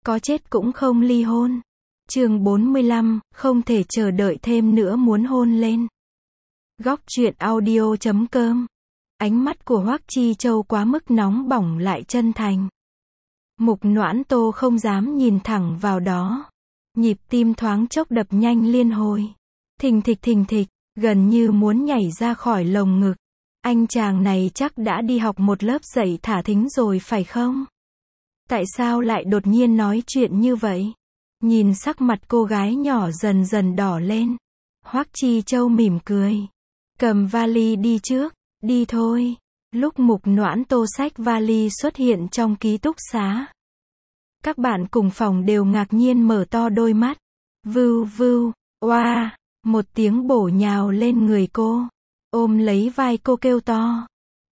có chết cũng không ly hôn. Chương 45, không thể chờ đợi thêm nữa muốn hôn lên. Góc truyện audio.com. Ánh mắt của Hoắc Chi Châu quá mức nóng bỏng lại chân thành. Mục Noãn Tô không dám nhìn thẳng vào đó. Nhịp tim thoáng chốc đập nhanh liên hồi. Thình thịch, gần như muốn nhảy ra khỏi lồng ngực. Anh chàng này chắc đã đi học một lớp dạy thả thính rồi phải không? Tại sao lại đột nhiên nói chuyện như vậy? Nhìn sắc mặt cô gái nhỏ dần dần đỏ lên. Hoắc Chi Châu mỉm cười. Cầm vali đi trước, đi thôi. Lúc Mục Noãn Tô xách vali xuất hiện trong ký túc xá. Các bạn cùng phòng đều ngạc nhiên mở to đôi mắt. Vưu vưu, oa, một tiếng bổ nhào lên người cô. Ôm lấy vai cô kêu to.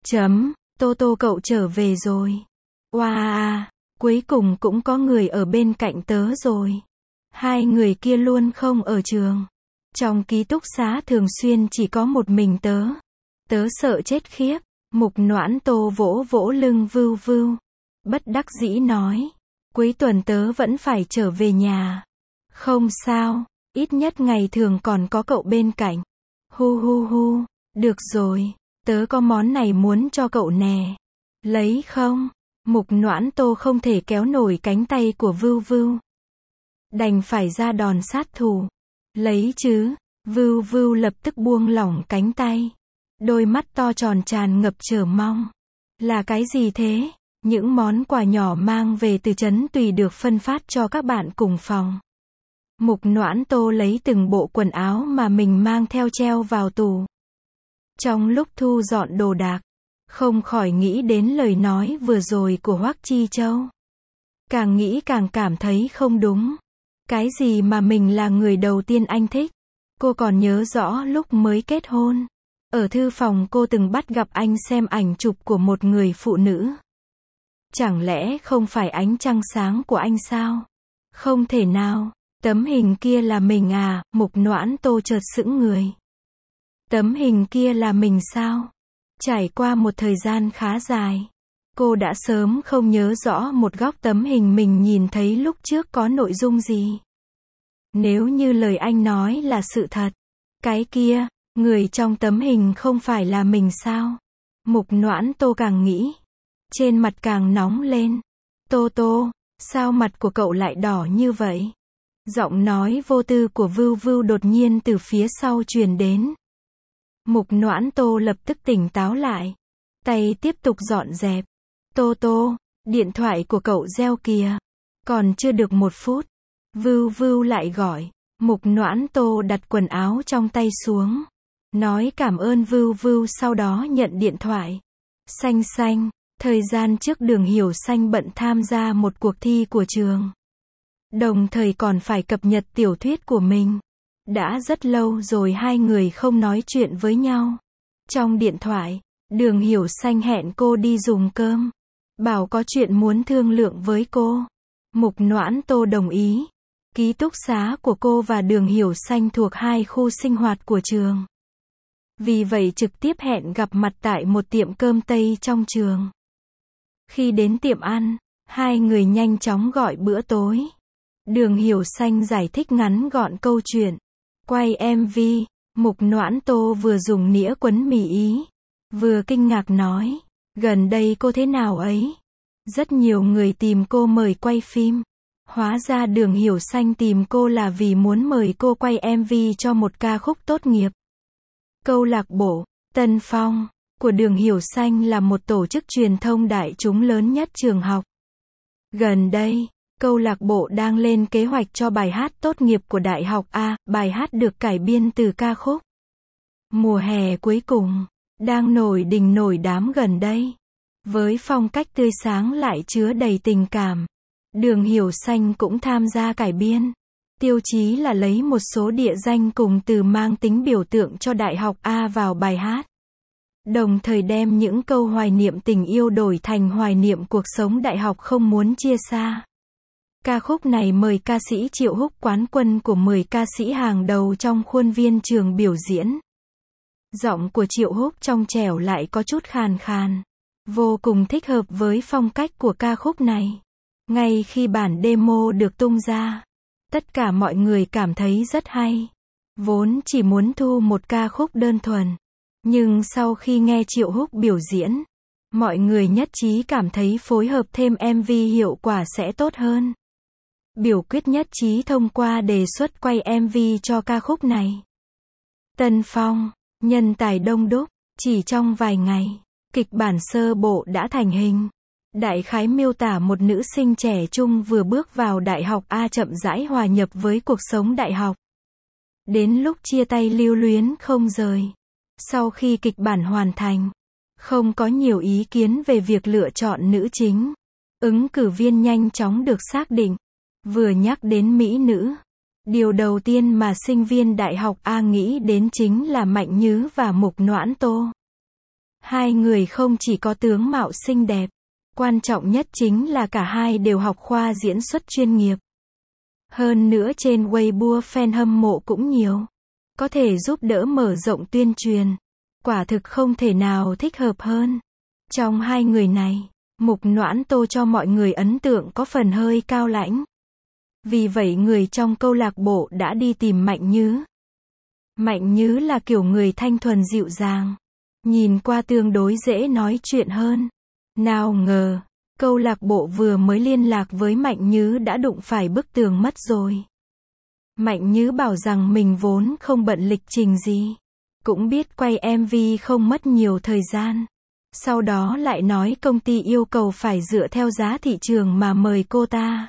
Tô Tô cậu trở về rồi. Oa, cuối cùng cũng có người ở bên cạnh tớ rồi. Hai người kia luôn không ở trường. Trong ký túc xá thường xuyên chỉ có một mình tớ. Tớ sợ chết khiếp. Mục Noãn Tô vỗ vỗ lưng Vưu Vưu. Bất đắc dĩ nói. Cuối tuần tớ vẫn phải trở về nhà. Không sao, ít nhất ngày thường còn có cậu bên cạnh. Hu, được rồi, tớ có món này muốn cho cậu nè. Lấy không? Mục Noãn Tô không thể kéo nổi cánh tay của Vưu Vưu. Đành phải ra đòn sát thủ. Lấy chứ. Vưu Vưu lập tức buông lỏng cánh tay. Đôi mắt to tròn tràn ngập chờ mong. Là cái gì thế? Những món quà nhỏ mang về từ trấn Tùy được phân phát cho các bạn cùng phòng. Mục Noãn Tô lấy từng bộ quần áo mà mình mang theo treo vào tủ. Trong lúc thu dọn đồ đạc, không khỏi nghĩ đến lời nói vừa rồi của Hoắc Chi Châu. Càng nghĩ càng cảm thấy không đúng. Cái gì mà mình là người đầu tiên anh thích? Cô còn nhớ rõ lúc mới kết hôn. Ở thư phòng cô từng bắt gặp anh xem ảnh chụp của một người phụ nữ. Chẳng lẽ không phải ánh trăng sáng của anh sao? Không thể nào, tấm hình kia là mình à? Mục Noãn Tô chợt sững người. Tấm hình kia là mình sao? Trải qua một thời gian khá dài, cô đã sớm không nhớ rõ một góc tấm hình mình nhìn thấy lúc trước có nội dung gì. Nếu như lời anh nói là sự thật, cái kia, người trong tấm hình không phải là mình sao? Mục Noãn Tô càng nghĩ, trên mặt càng nóng lên. Tô, sao mặt của cậu lại đỏ như vậy? Giọng nói vô tư của Vưu Vưu đột nhiên từ phía sau truyền đến. Mục Noãn Tô lập tức tỉnh táo lại. Tay tiếp tục dọn dẹp. Tô, điện thoại của cậu reo kìa. Còn chưa được 1 phút. Vưu Vưu lại gọi. Mục Noãn Tô đặt quần áo trong tay xuống. Nói cảm ơn Vưu Vưu sau đó nhận điện thoại. Xanh, thời gian trước Đường Hiểu Xanh bận tham gia một cuộc thi của trường. Đồng thời còn phải cập nhật tiểu thuyết của mình. Đã rất lâu rồi hai người không nói chuyện với nhau. Trong điện thoại, Đường Hiểu Xanh hẹn cô đi dùng cơm. Bảo có chuyện muốn thương lượng với cô. Mục Noãn Tô đồng ý. Ký túc xá của cô và Đường Hiểu Xanh thuộc hai khu sinh hoạt của trường. Vì vậy trực tiếp hẹn gặp mặt tại một tiệm cơm Tây trong trường. Khi đến tiệm ăn, hai người nhanh chóng gọi bữa tối. Đường Hiểu Xanh giải thích ngắn gọn câu chuyện. Quay MV, Mục Noãn Tô vừa dùng nĩa quấn mì Ý, vừa kinh ngạc nói, gần đây cô thế nào ấy? Rất nhiều người tìm cô mời quay phim. Hóa ra Đường Hiểu Xanh tìm cô là vì muốn mời cô quay MV cho một ca khúc tốt nghiệp. Câu lạc bộ Tân Phong của Đường Hiểu Xanh là một tổ chức truyền thông đại chúng lớn nhất trường học. Gần đây, câu lạc bộ đang lên kế hoạch cho bài hát tốt nghiệp của Đại học A, bài hát được cải biên từ ca khúc Mùa hè cuối cùng, đang nổi đình nổi đám gần đây. Với phong cách tươi sáng lại chứa đầy tình cảm, Đường Hiểu Xanh cũng tham gia cải biên. Tiêu chí là lấy một số địa danh cùng từ mang tính biểu tượng cho Đại học A vào bài hát. Đồng thời đem những câu hoài niệm tình yêu đổi thành hoài niệm cuộc sống đại học không muốn chia xa. Ca khúc này mời ca sĩ Triệu Húc quán quân của 10 ca sĩ hàng đầu trong khuôn viên trường biểu diễn. Giọng của Triệu Húc trong trẻo lại có chút khàn khàn. Vô cùng thích hợp với phong cách của ca khúc này. Ngay khi bản demo được tung ra, tất cả mọi người cảm thấy rất hay. Vốn chỉ muốn thu một ca khúc đơn thuần. Nhưng sau khi nghe Triệu Húc biểu diễn, mọi người nhất trí cảm thấy phối hợp thêm MV hiệu quả sẽ tốt hơn. Biểu quyết nhất trí thông qua đề xuất quay MV cho ca khúc này. Tân Phong, nhân tài đông đúc, chỉ trong vài ngày, kịch bản sơ bộ đã thành hình. Đại khái miêu tả một nữ sinh trẻ trung vừa bước vào đại học A chậm rãi hòa nhập với cuộc sống đại học. Đến lúc chia tay lưu luyến không rời. Sau khi kịch bản hoàn thành, không có nhiều ý kiến về việc lựa chọn nữ chính. Ứng cử viên nhanh chóng được xác định. Vừa nhắc đến mỹ nữ, điều đầu tiên mà sinh viên đại học A nghĩ đến chính là Mạnh Nhứ và Mục Noãn Tô. Hai người không chỉ có tướng mạo xinh đẹp, quan trọng nhất chính là cả hai đều học khoa diễn xuất chuyên nghiệp. Hơn nữa trên Weibo fan hâm mộ cũng nhiều, có thể giúp đỡ mở rộng tuyên truyền. Quả thực không thể nào thích hợp hơn. Trong hai người này, Mục Noãn Tô cho mọi người ấn tượng có phần hơi cao lãnh. Vì vậy người trong câu lạc bộ đã đi tìm Mạnh Nhứ. Mạnh Nhứ là kiểu người thanh thuần dịu dàng, nhìn qua tương đối dễ nói chuyện hơn. Nào ngờ, câu lạc bộ vừa mới liên lạc với Mạnh Nhứ đã đụng phải bức tường mất rồi. Mạnh Nhứ bảo rằng mình vốn không bận lịch trình gì, cũng biết quay MV không mất nhiều thời gian. Sau đó lại nói công ty yêu cầu phải dựa theo giá thị trường mà mời cô ta.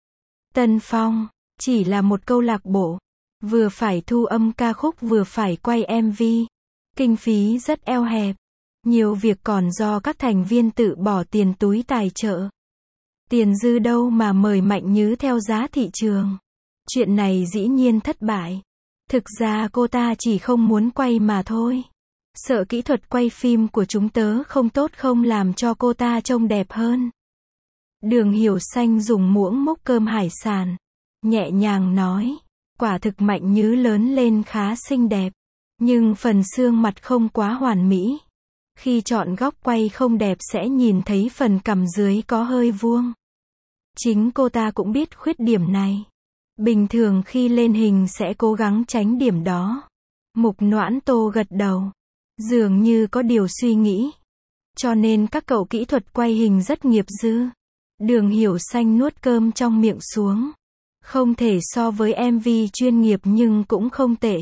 Tân Phong, chỉ là một câu lạc bộ, vừa phải thu âm ca khúc vừa phải quay MV. Kinh phí rất eo hẹp. Nhiều việc còn do các thành viên tự bỏ tiền túi tài trợ. Tiền dư đâu mà mời Mạnh Nhứ theo giá thị trường. Chuyện này dĩ nhiên thất bại. Thực ra cô ta chỉ không muốn quay mà thôi. Sợ kỹ thuật quay phim của chúng tớ không tốt không làm cho cô ta trông đẹp hơn. Đường Hiểu Xanh dùng muỗng múc cơm hải sản, nhẹ nhàng nói, quả thực Mạnh Nhứ lớn lên khá xinh đẹp, nhưng phần xương mặt không quá hoàn mỹ. Khi chọn góc quay không đẹp sẽ nhìn thấy phần cằm dưới có hơi vuông. Chính cô ta cũng biết khuyết điểm này. Bình thường khi lên hình sẽ cố gắng tránh điểm đó. Mục Noãn Tô gật đầu, dường như có điều suy nghĩ. Cho nên các cậu kỹ thuật quay hình rất nghiệp dư. Đường Hiểu Xanh nuốt cơm trong miệng xuống. Không thể so với MV chuyên nghiệp nhưng cũng không tệ.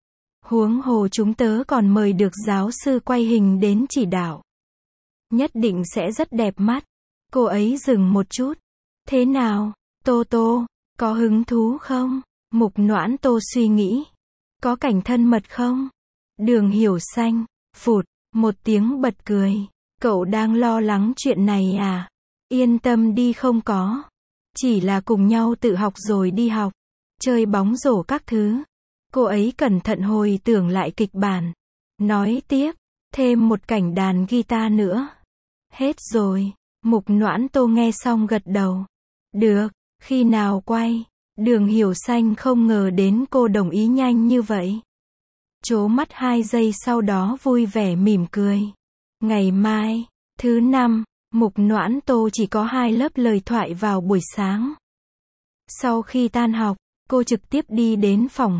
Huống hồ chúng tớ còn mời được giáo sư quay hình đến chỉ đạo. Nhất định sẽ rất đẹp mắt. Cô ấy dừng một chút. Thế nào, Tô Tô, có hứng thú không? Mục Noãn Tô suy nghĩ. Có cảnh thân mật không? Đường Hiểu Xanh, phụt, một tiếng bật cười. Cậu đang lo lắng chuyện này à? Yên tâm đi không có. Chỉ là cùng nhau tự học rồi đi học. Chơi bóng rổ các thứ. Cô ấy cẩn thận hồi tưởng lại kịch bản. Nói tiếp, thêm một cảnh đàn guitar nữa. Hết rồi. Mục Noãn Tô nghe xong gật đầu. Được, khi nào quay? Đường Hiểu Xanh không ngờ đến cô đồng ý nhanh như vậy. Trố mắt 2 giây sau đó vui vẻ mỉm cười. Ngày mai, thứ 5, Mục Noãn Tô chỉ có 2 lớp lời thoại vào buổi sáng. Sau khi tan học, cô trực tiếp đi đến phòng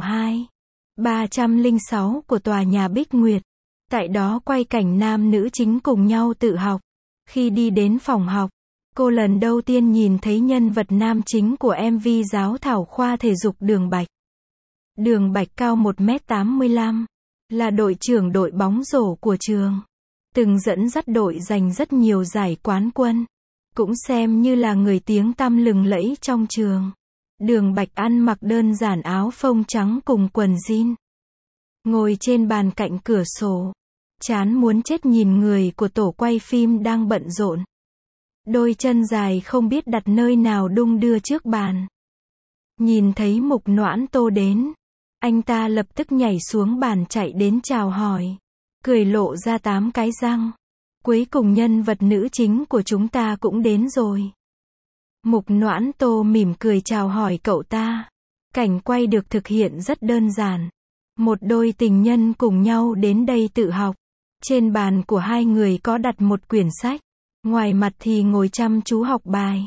306 của tòa nhà Bích Nguyệt. Tại đó quay cảnh nam nữ chính cùng nhau tự học. Khi đi đến phòng học, cô lần đầu tiên nhìn thấy nhân vật nam chính của MV giáo thảo khoa thể dục Đường Bạch. Đường Bạch cao 1m85, là đội trưởng đội bóng rổ của trường. Từng dẫn dắt đội giành rất nhiều giải quán quân. Cũng xem như là người tiếng tăm lừng lẫy trong trường. Đường Bạch ăn mặc đơn giản áo phông trắng cùng quần jean. Ngồi trên bàn cạnh cửa sổ. Chán muốn chết nhìn người của tổ quay phim đang bận rộn. Đôi chân dài không biết đặt nơi nào đung đưa trước bàn. Nhìn thấy Mục Noãn Tô đến, anh ta lập tức nhảy xuống bàn chạy đến chào hỏi. Cười lộ ra 8 cái răng. Cuối cùng nhân vật nữ chính của chúng ta cũng đến rồi. Mục Noãn Tô mỉm cười chào hỏi cậu ta. Cảnh quay được thực hiện rất đơn giản. Một đôi tình nhân cùng nhau đến đây tự học. Trên bàn của hai người có đặt một quyển sách. Ngoài mặt thì ngồi chăm chú học bài.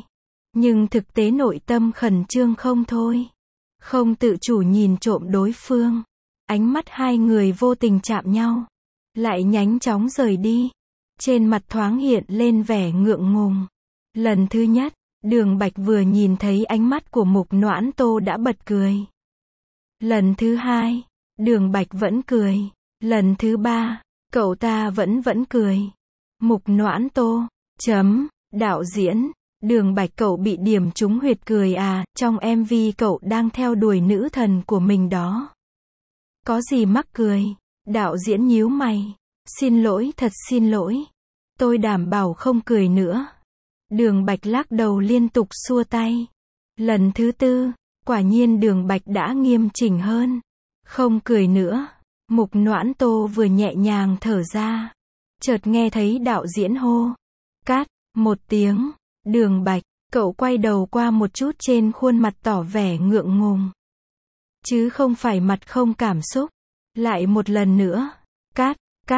Nhưng thực tế nội tâm khẩn trương không thôi. Không tự chủ nhìn trộm đối phương. Ánh mắt hai người vô tình chạm nhau. Lại nhanh chóng rời đi. Trên mặt thoáng hiện lên vẻ ngượng ngùng. Lần thứ nhất, Đường Bạch vừa nhìn thấy ánh mắt của Mục Noãn Tô đã bật cười. Lần thứ hai, Đường Bạch vẫn cười. Lần thứ ba, cậu ta vẫn cười. Mục Noãn Tô, đạo diễn, Đường Bạch cậu bị điểm trúng huyệt cười à, trong MV cậu đang theo đuổi nữ thần của mình đó. Có gì mắc cười? Đạo diễn nhíu mày. Xin lỗi, thật xin lỗi. Tôi đảm bảo không cười nữa. Đường Bạch lắc đầu liên tục xua tay. Lần thứ tư, quả nhiên Đường Bạch đã nghiêm chỉnh hơn. Không cười nữa. Mục Noãn Tô vừa nhẹ nhàng thở ra. Chợt nghe thấy đạo diễn hô. Cắt, một tiếng. Đường Bạch, cậu quay đầu qua một chút trên khuôn mặt tỏ vẻ ngượng ngùng. Chứ không phải mặt không cảm xúc. Lại một lần nữa. Cắt,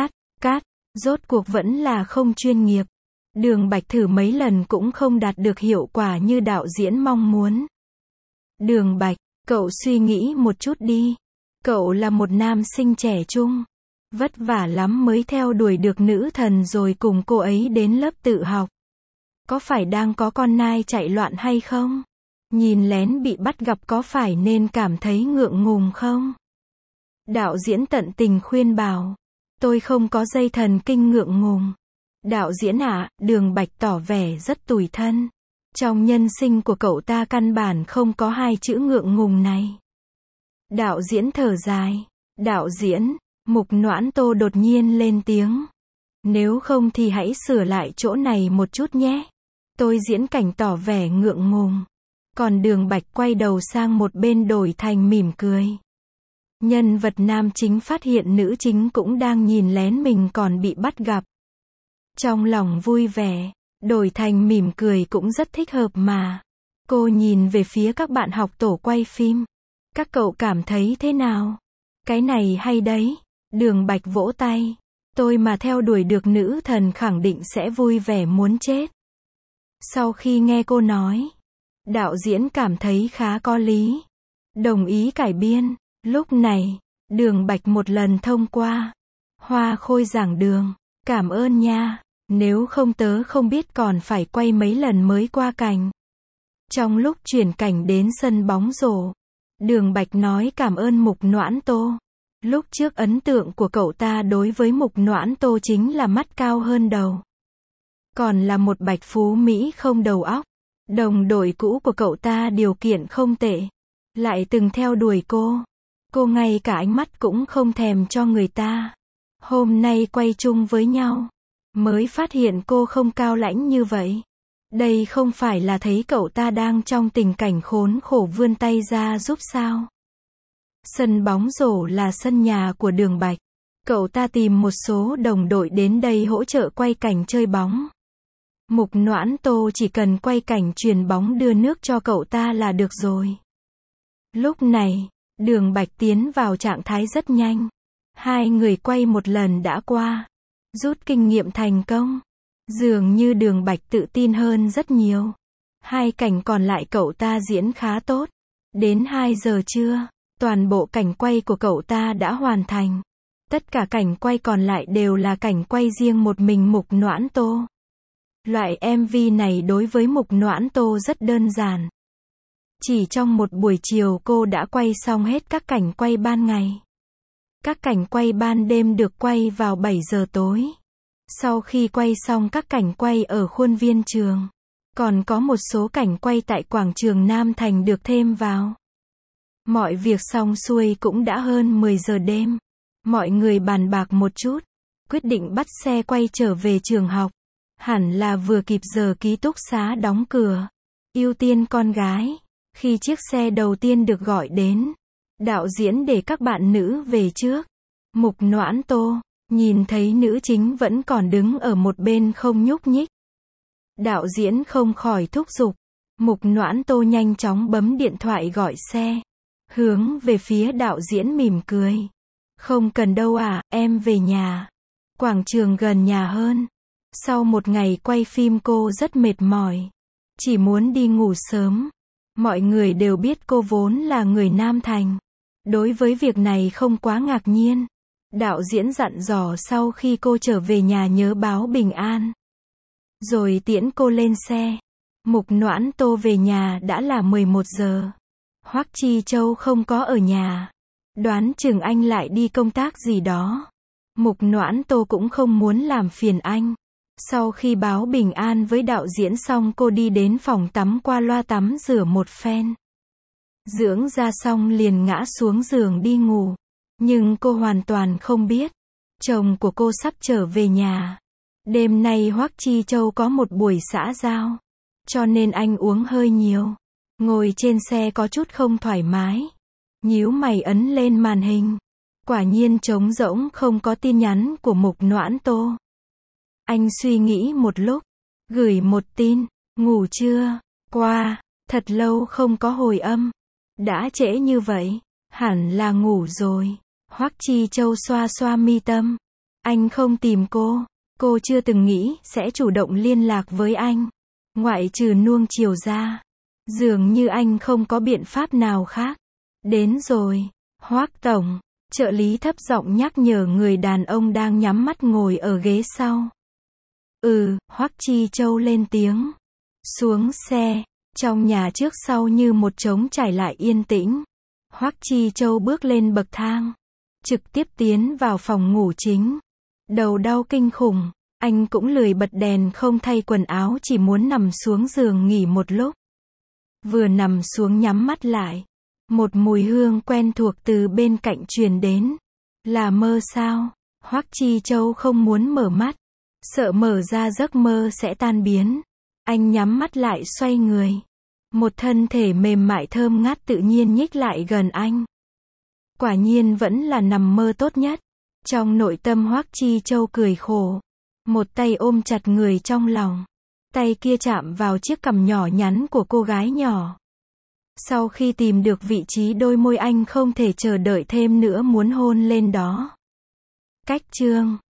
rốt cuộc vẫn là không chuyên nghiệp. Đường Bạch thử mấy lần cũng không đạt được hiệu quả như đạo diễn mong muốn. Đường Bạch, cậu suy nghĩ một chút đi. Cậu là một nam sinh trẻ trung. Vất vả lắm mới theo đuổi được nữ thần rồi cùng cô ấy đến lớp tự học. Có phải đang có con nai chạy loạn hay không? Nhìn lén bị bắt gặp có phải nên cảm thấy ngượng ngùng không? Đạo diễn tận tình khuyên bảo. Tôi không có dây thần kinh ngượng ngùng. Đạo diễn ạ, Đường Bạch tỏ vẻ rất tủi thân. Trong nhân sinh của cậu ta căn bản không có hai chữ ngượng ngùng này. Đạo diễn thở dài. Đạo diễn, Mục Noãn Tô đột nhiên lên tiếng. Nếu không thì hãy sửa lại chỗ này một chút nhé. Tôi diễn cảnh tỏ vẻ ngượng ngùng. Còn Đường Bạch quay đầu sang một bên đổi thành mỉm cười. Nhân vật nam chính phát hiện nữ chính cũng đang nhìn lén mình còn bị bắt gặp. Trong lòng vui vẻ, đổi thành mỉm cười cũng rất thích hợp mà. Cô nhìn về phía các bạn học tổ quay phim. Các cậu cảm thấy thế nào? Cái này hay đấy. Đường Bạch vỗ tay. Tôi mà theo đuổi được nữ thần khẳng định sẽ vui vẻ muốn chết. Sau khi nghe cô nói, đạo diễn cảm thấy khá có lý. Đồng ý cải biên. Lúc này, Đường Bạch một lần thông qua. Hoa khôi giảng đường. Cảm ơn nha. Nếu không tớ không biết còn phải quay mấy lần mới qua cảnh. Trong lúc chuyển cảnh đến sân bóng rổ, Đường Bạch nói cảm ơn Mục Noãn Tô. Lúc trước ấn tượng của cậu ta đối với Mục Noãn Tô chính là mắt cao hơn đầu. Còn là một bạch phú Mỹ không đầu óc. Đồng đội cũ của cậu ta điều kiện không tệ. Lại từng theo đuổi cô. Cô ngay cả ánh mắt cũng không thèm cho người ta. Hôm nay quay chung với nhau, mới phát hiện cô không cao lãnh như vậy. Đây không phải là thấy cậu ta đang trong tình cảnh khốn khổ vươn tay ra giúp sao? Sân bóng rổ là sân nhà của Đường Bạch. Cậu ta tìm một số đồng đội đến đây hỗ trợ quay cảnh chơi bóng. Mục Noãn Tô chỉ cần quay cảnh chuyền bóng đưa nước cho cậu ta là được rồi. Lúc này, Đường Bạch tiến vào trạng thái rất nhanh. Hai người quay một lần đã qua. Rút kinh nghiệm thành công. Dường như Đường Bạch tự tin hơn rất nhiều. Hai cảnh còn lại cậu ta diễn khá tốt. Đến 2 giờ trưa, toàn bộ cảnh quay của cậu ta đã hoàn thành. Tất cả cảnh quay còn lại đều là cảnh quay riêng một mình Mục Noãn Tô. Loại MV này đối với Mục Noãn Tô rất đơn giản. Chỉ trong một buổi chiều cô đã quay xong hết các cảnh quay ban ngày. Các cảnh quay ban đêm được quay vào 7 giờ tối. Sau khi quay xong các cảnh quay ở khuôn viên trường, còn có một số cảnh quay tại quảng trường Nam Thành được thêm vào. Mọi việc xong xuôi cũng đã hơn 10 giờ đêm. Mọi người bàn bạc một chút, quyết định bắt xe quay trở về trường học. Hẳn là vừa kịp giờ ký túc xá đóng cửa. Ưu tiên con gái. Khi chiếc xe đầu tiên được gọi đến, đạo diễn để các bạn nữ về trước. Mục Noãn Tô nhìn thấy nữ chính vẫn còn đứng ở một bên không nhúc nhích. Đạo diễn không khỏi thúc giục. Mục Noãn Tô nhanh chóng bấm điện thoại gọi xe. Hướng về phía đạo diễn mỉm cười. Không cần đâu à, em về nhà. Quảng trường gần nhà hơn. Sau một ngày quay phim cô rất mệt mỏi. chỉ muốn đi ngủ sớm. Mọi người đều biết cô vốn là người Nam Thành. Đối với việc này không quá ngạc nhiên. Đạo diễn dặn dò sau khi cô trở về nhà nhớ báo bình an. Rồi tiễn cô lên xe. Mục Noãn Tô về nhà đã là 11 giờ. Hoắc Chi Châu không có ở nhà. Đoán chừng anh lại đi công tác gì đó. Mục Noãn Tô cũng không muốn làm phiền anh. Sau khi báo bình an với đạo diễn xong cô đi đến phòng tắm qua loa tắm rửa một phen. Dưỡng da xong liền ngã xuống giường đi ngủ. Nhưng cô hoàn toàn không biết. Chồng của cô sắp trở về nhà. Đêm nay Hoắc Chi Châu có một buổi xã giao. Cho nên anh uống hơi nhiều. Ngồi trên xe có chút không thoải mái. Nhíu mày ấn lên màn hình. Quả nhiên trống rỗng không có tin nhắn của Mục Noãn Tô. Anh suy nghĩ một lúc. Gửi một tin. Ngủ chưa? Qua. Thật lâu không có hồi âm. Đã trễ như vậy. Hẳn là ngủ rồi. Hoắc Chi Châu xoa xoa mi tâm. Anh không tìm cô. Cô chưa từng nghĩ sẽ chủ động liên lạc với anh. Ngoại trừ nuông chiều ra. Dường như anh không có biện pháp nào khác. Đến rồi. Hoắc tổng. Trợ lý thấp giọng nhắc nhở người đàn ông đang nhắm mắt ngồi ở ghế sau. Hoắc Chi Châu lên tiếng. Xuống xe. Trong nhà trước sau như một trống trải lại yên tĩnh. Hoắc Chi Châu bước lên bậc thang. Trực tiếp tiến vào phòng ngủ chính. Đầu đau kinh khủng. Anh cũng lười bật đèn không thay quần áo chỉ muốn nằm xuống giường nghỉ một lúc. Vừa nằm xuống nhắm mắt lại. Một mùi hương quen thuộc từ bên cạnh truyền đến. Là mơ sao? Hoắc Chi Châu không muốn mở mắt. Sợ mở ra giấc mơ sẽ tan biến. Anh nhắm mắt lại xoay người. Một thân thể mềm mại thơm ngát tự nhiên nhích lại gần anh. Quả nhiên vẫn là nằm mơ tốt nhất. Trong nội tâm Hoắc Chi Châu cười khổ. Một tay ôm chặt người trong lòng. Tay kia chạm vào chiếc cằm nhỏ nhắn của cô gái nhỏ. Sau khi tìm được vị trí đôi môi anh không thể chờ đợi thêm nữa muốn hôn lên đó. Cách chương